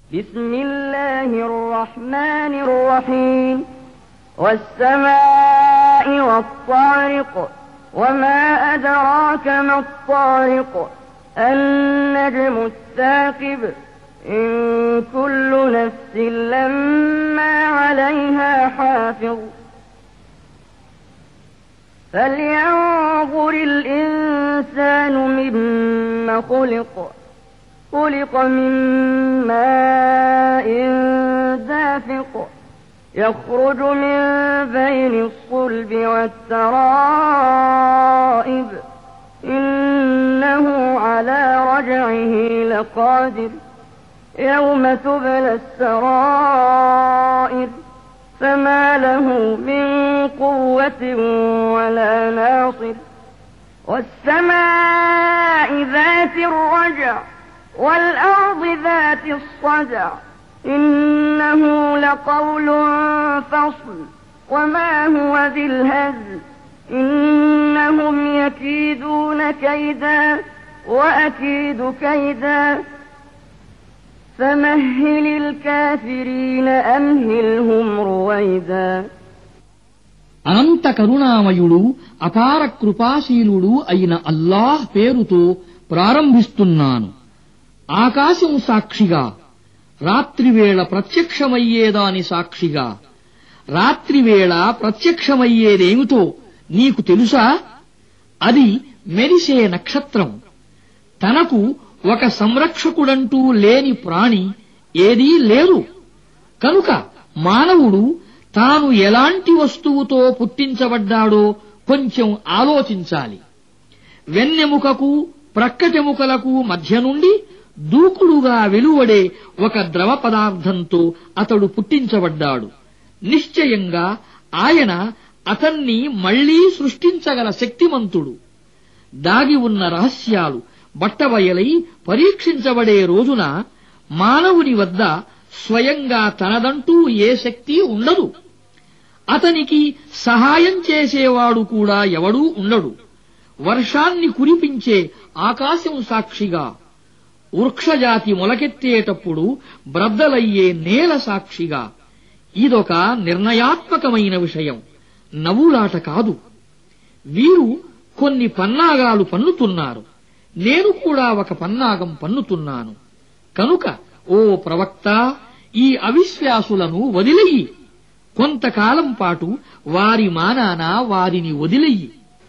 بسم الله الرحمن الرحيم والسماء والطارق وما أدراك ما الطارق النجم الثاقب إن كل نفس لما عليها حافظ فلينظر الإنسان مما خلق من ماء دافق يخرج من بين الصلب والترائب إنه على رجعه لقادر يوم تبلى السرائر فما له من قوة ولا ناصر والسماء ذات الرجع والأرض ذات الصدع إنه لقول فصل وما هو بالهزل إنهم يكيدون كيدا وأكيد كيدا فمهل الكافرين أمهلهم رويدا అనంత కరుణామయుడు అపార కృపాశీలుడు అయిన అల్లాహ్ పేరుతో ప్రారంభిస్తున్నాను. ఆకాశం సాక్షిగా, రాత్రివేళ ప్రత్యక్షమయ్యేదాని సాక్షిగా. రాత్రివేళ ప్రత్యక్షమయ్యేదేమిటో నీకు తెలుసా? అది మెరిసే నక్షత్రం. తనకు ఒక సంరక్షకుడంటూ లేని ప్రాణి ఏదీ లేదు. కనుక మానవుడు తాను ఎలాంటి వస్తువుతో పుట్టించబడ్డాడో కొంచెం ఆలోచించాలి. వెన్నెముకకు ప్రక్కటెముకలకు మధ్య నుండి దూకుడుగా వెలువడే ఒక ద్రవ పదార్థంతో అతడు పుట్టించబడ్డాడు. నిశ్చయంగా ఆయన అతన్ని మళ్లీ సృష్టించగల శక్తిమంతుడు. దాగి ఉన్న రహస్యాలు బట్టబయలై పరీక్షించబడే రోజున మానవుని వద్ద స్వయంగా తనదంటూ ఏ శక్తి ఉండదు. అతనికి సహాయం చేసేవాడు కూడా ఎవడూ ఉండడు. వర్షాన్ని కురిపించే ఆకాశం సాక్షిగా, వృక్షజాతి మొలకెత్తేటప్పుడు బ్రద్దలయ్యే నేల సాక్షిగా. ఇదొక నిర్ణయాత్మకమైన విషయం, నవ్వులాట కాదు. వీరు కొన్ని పన్నాగాలు పన్నుతున్నారు. నేను కూడా ఒక పన్నాగం పన్నుతున్నాను. కనుక ఓ ప్రవక్త, ఈ అవిశ్వాసులను వదిలెయ్యి. కొంతకాలం పాటు వారి మానాన వారిని వదిలెయ్యి.